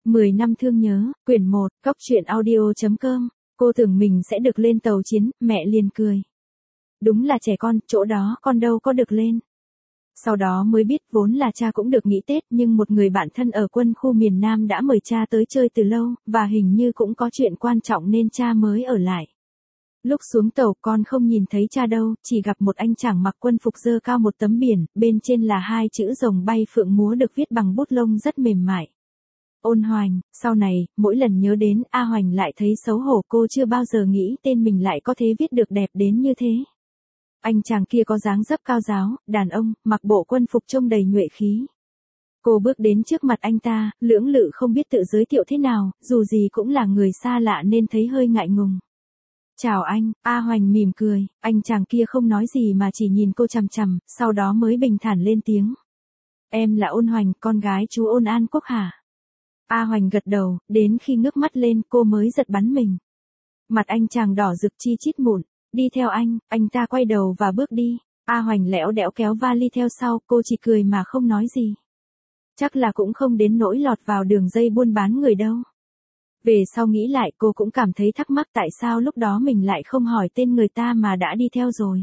10 năm thương nhớ, quyển 1, Cóc truyện audio.com. Cô tưởng mình sẽ được lên tàu chiến, mẹ liền cười. Đúng là trẻ con, chỗ đó con đâu có được lên. Sau đó mới biết vốn là cha cũng được nghỉ Tết nhưng một người bạn thân ở quân khu miền Nam đã mời cha tới chơi từ lâu, và hình như cũng có chuyện quan trọng nên cha mới ở lại. Lúc xuống tàu con không nhìn thấy cha đâu, chỉ gặp một anh chàng mặc quân phục dơ cao một tấm biển, bên trên là 2 chữ rồng bay phượng múa được viết bằng bút lông rất mềm mại. Ôn Hoành. Sau này, mỗi lần nhớ đến A Hoành lại thấy xấu hổ, cô chưa bao giờ nghĩ tên mình lại có thể viết được đẹp đến như thế. Anh chàng kia có dáng dấp cao ráo, đàn ông, mặc bộ quân phục trông đầy nhuệ khí. Cô bước đến trước mặt anh ta, lưỡng lự không biết tự giới thiệu thế nào, dù gì cũng là người xa lạ nên thấy hơi ngại ngùng. Chào anh, A Hoành mỉm cười, anh chàng kia không nói gì mà chỉ nhìn cô chằm chằm, sau đó mới bình thản lên tiếng. Em là Ôn Hoành, con gái chú Ôn An Quốc hả? A Hoành gật đầu, đến khi ngước mắt lên cô mới giật bắn mình. Mặt anh chàng đỏ rực chi chít mụn, đi theo anh ta quay đầu và bước đi. A Hoành lẽo đẽo kéo vali theo sau, cô chỉ cười mà không nói gì. Chắc là cũng không đến nỗi lọt vào đường dây buôn bán người đâu. Về sau nghĩ lại cô cũng cảm thấy thắc mắc tại sao lúc đó mình lại không hỏi tên người ta mà đã đi theo rồi.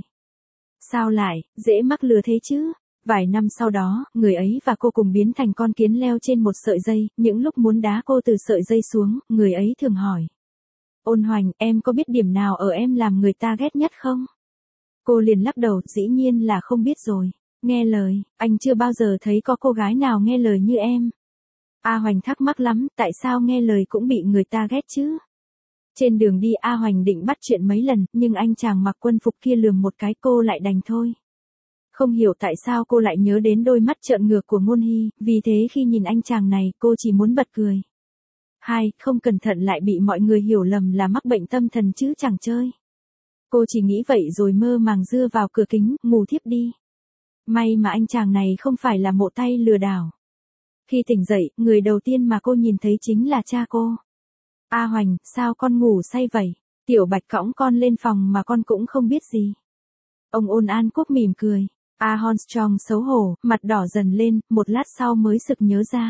Sao lại, dễ mắc lừa thế chứ? Vài năm sau đó, người ấy và cô cùng biến thành con kiến leo trên một sợi dây, những lúc muốn đá cô từ sợi dây xuống, người ấy thường hỏi. Ôn Hoành, em có biết điểm nào ở em làm người ta ghét nhất không? Cô liền lắc đầu, dĩ nhiên là không biết rồi. Nghe lời, anh chưa bao giờ thấy có cô gái nào nghe lời như em. A Hoành thắc mắc lắm, tại sao nghe lời cũng bị người ta ghét chứ? Trên đường đi A Hoành định bắt chuyện mấy lần, nhưng anh chàng mặc quân phục kia lườm một cái cô lại đành thôi. Không hiểu tại sao cô lại nhớ đến đôi mắt trợn ngược của Ngôn Hy, vì thế khi nhìn anh chàng này cô chỉ muốn bật cười. Không cẩn thận lại bị mọi người hiểu lầm là mắc bệnh tâm thần chứ chẳng chơi. Cô chỉ nghĩ vậy rồi mơ màng dựa vào cửa kính, ngủ thiếp đi. May mà anh chàng này không phải là mộ tay lừa đảo. Khi tỉnh dậy, người đầu tiên mà cô nhìn thấy chính là cha cô. A Hoành, sao con ngủ say vậy? Tiểu Bạch cõng con lên phòng mà con cũng không biết gì. Ông Ôn An Quốc mỉm cười. A Armstrong xấu hổ, mặt đỏ dần lên, một lát sau mới sực nhớ ra.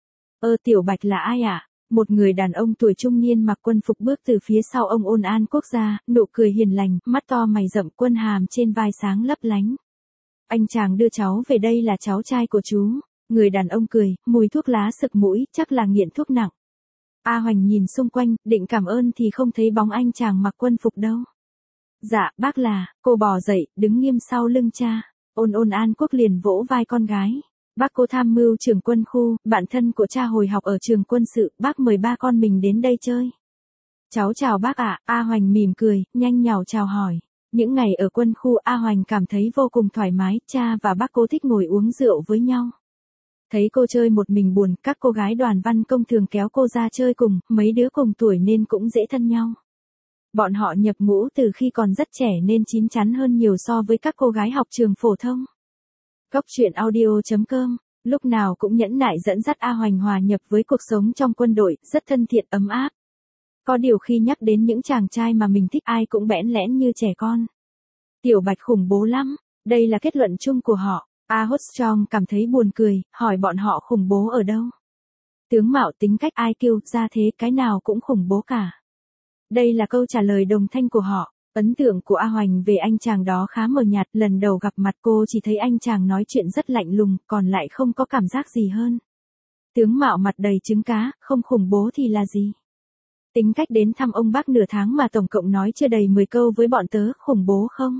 Tiểu Bạch là ai ạ? Một người đàn ông tuổi trung niên mặc quân phục bước từ phía sau ông Ôn An Quốc ra, nụ cười hiền lành, mắt to mày rậm, quân hàm trên vai sáng lấp lánh. Anh chàng đưa cháu về đây là cháu trai của chú. Người đàn ông cười, mùi thuốc lá sực mũi, chắc là nghiện thuốc nặng. A Hoành nhìn xung quanh, định cảm ơn thì không thấy bóng anh chàng mặc quân phục đâu. Dạ, bác là, cô bò dậy, đứng nghiêm sau lưng cha. Ôn An Quốc liền vỗ vai con gái. Bác cô tham mưu trưởng quân khu, bạn thân của cha hồi học ở trường quân sự, bác mời ba con mình đến đây chơi. Cháu chào bác ạ, A Hoành mỉm cười, nhanh nhảu chào hỏi. Những ngày ở quân khu A Hoành cảm thấy vô cùng thoải mái, cha và bác cô thích ngồi uống rượu với nhau. Thấy cô chơi một mình buồn, các cô gái đoàn văn công thường kéo cô ra chơi cùng, mấy đứa cùng tuổi nên cũng dễ thân nhau. Bọn họ nhập ngũ từ khi còn rất trẻ nên chín chắn hơn nhiều so với các cô gái học trường phổ thông. Cóc truyện audio.com, lúc nào cũng nhẫn nại dẫn dắt A Hoành hòa nhập với cuộc sống trong quân đội, rất thân thiện ấm áp. Có điều khi nhắc đến những chàng trai mà mình thích ai cũng bẽn lẽn như trẻ con. Tiểu Bạch khủng bố lắm, đây là kết luận chung của họ. A Armstrong cảm thấy buồn cười, hỏi bọn họ khủng bố ở đâu. Tướng mạo tính cách IQ, ra thế cái nào cũng khủng bố cả. Đây là câu trả lời đồng thanh của họ. Ấn tượng của A Hoành về anh chàng đó khá mờ nhạt, lần đầu gặp mặt cô chỉ thấy anh chàng nói chuyện rất lạnh lùng, còn lại không có cảm giác gì hơn. Tướng mạo mặt đầy trứng cá, không khủng bố thì là gì? Tính cách đến thăm ông bác nửa tháng mà tổng cộng nói chưa đầy 10 câu với bọn tớ, khủng bố không?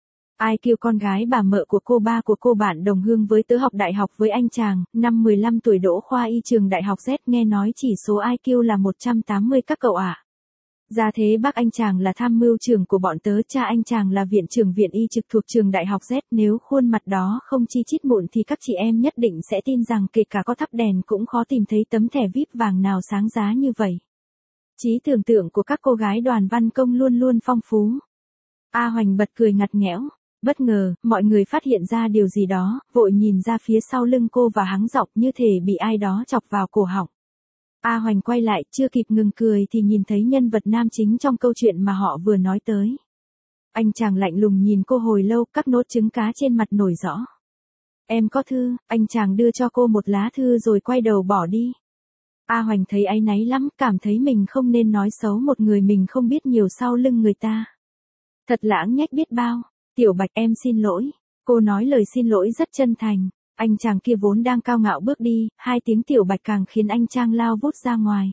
IQ con gái bà mợ của cô bạn đồng hương với tớ học đại học với anh chàng, năm 15 tuổi đỗ khoa y trường đại học Z, nghe nói chỉ số IQ là 180 các cậu ạ. Ra thế bác anh chàng là tham mưu trưởng của bọn tớ, cha anh chàng là viện trưởng viện y trực thuộc trường đại học Z, nếu khuôn mặt đó không chi chít mụn thì các chị em nhất định sẽ tin rằng kể cả có thắp đèn cũng khó tìm thấy tấm thẻ VIP vàng nào sáng giá như vậy. Trí tưởng tượng của các cô gái đoàn văn công luôn luôn phong phú. A Hoành bật cười ngặt nghẽo. Bất ngờ, mọi người phát hiện ra điều gì đó, vội nhìn ra phía sau lưng cô và hắng giọng như thể bị ai đó chọc vào cổ họng. A Hoành quay lại, chưa kịp ngừng cười thì nhìn thấy nhân vật nam chính trong câu chuyện mà họ vừa nói tới. Anh chàng lạnh lùng nhìn cô hồi lâu, các nốt trứng cá trên mặt nổi rõ. Em có thư, anh chàng đưa cho cô một lá thư rồi quay đầu bỏ đi. A Hoành thấy áy náy lắm, cảm thấy mình không nên nói xấu một người mình không biết nhiều sau lưng người ta. Thật lãng nhách biết bao. Tiểu Bạch em xin lỗi. Cô nói lời xin lỗi rất chân thành. Anh chàng kia vốn đang cao ngạo bước đi, 2 tiếng Tiểu Bạch càng khiến anh chàng lao vút ra ngoài.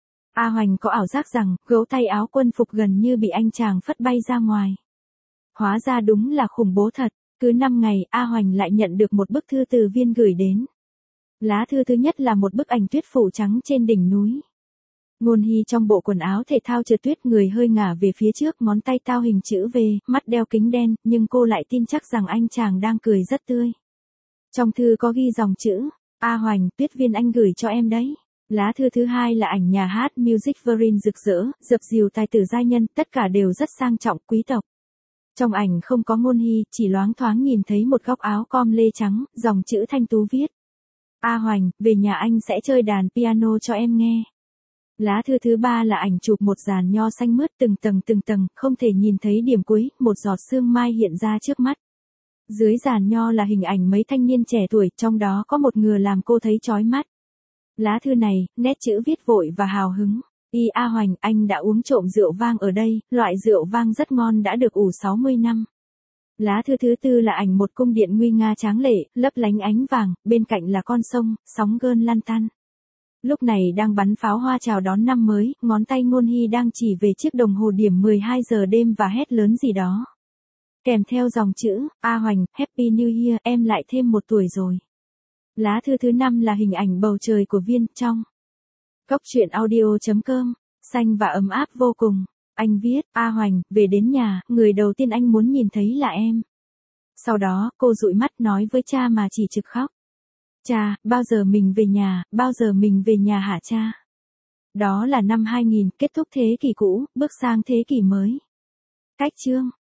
A Hoành có ảo giác rằng, gấu tay áo quân phục gần như bị anh chàng phất bay ra ngoài. Hóa ra đúng là khủng bố thật. Cứ 5 ngày, A Hoành lại nhận được một bức thư từ Viên gửi đến. Lá thư thứ nhất là một bức ảnh tuyết phủ trắng trên đỉnh núi. Ngôn Hy trong bộ quần áo thể thao trượt tuyết, người hơi ngả về phía trước, ngón tay tao hình chữ V, mắt đeo kính đen, nhưng cô lại tin chắc rằng anh chàng đang cười rất tươi. Trong thư có ghi dòng chữ, A Hoành, Tuyết Viên anh gửi cho em đấy. Lá thư thứ hai là ảnh nhà hát Music Verin rực rỡ, dập dìu tài tử giai nhân, tất cả đều rất sang trọng, quý tộc. Trong ảnh không có Ngôn Hy, chỉ loáng thoáng nhìn thấy một góc áo com lê trắng, dòng chữ thanh tú viết. A Hoành, về nhà anh sẽ chơi đàn piano cho em nghe. Lá thư thứ ba là ảnh chụp một giàn nho xanh mướt từng tầng, không thể nhìn thấy điểm cuối, một giọt sương mai hiện ra trước mắt. Dưới giàn nho là hình ảnh mấy thanh niên trẻ tuổi, trong đó có một người làm cô thấy chói mắt. Lá thư này, nét chữ viết vội và hào hứng. A Hoành, anh đã uống trộm rượu vang ở đây, loại rượu vang rất ngon đã được ủ 60 năm. Lá thư thứ tư là ảnh một cung điện nguy nga tráng lệ, lấp lánh ánh vàng, bên cạnh là con sông, sóng gơn lăn tăn. Lúc này đang bắn pháo hoa chào đón năm mới, ngón tay Ngôn Hy đang chỉ về chiếc đồng hồ điểm 12 giờ đêm và hét lớn gì đó. Kèm theo dòng chữ, A Hoành, Happy New Year, em lại thêm 1 tuổi rồi. Lá thư thứ 5 là hình ảnh bầu trời của Viên, trong. Cốc truyện audio.com, xanh và ấm áp vô cùng. Anh viết, A Hoành, về đến nhà, người đầu tiên anh muốn nhìn thấy là em. Sau đó, cô dụi mắt nói với cha mà chỉ trực khóc. Cha, bao giờ mình về nhà, bao giờ mình về nhà hả cha? Đó là năm 2000, kết thúc thế kỷ cũ, bước sang thế kỷ mới. Cách chương.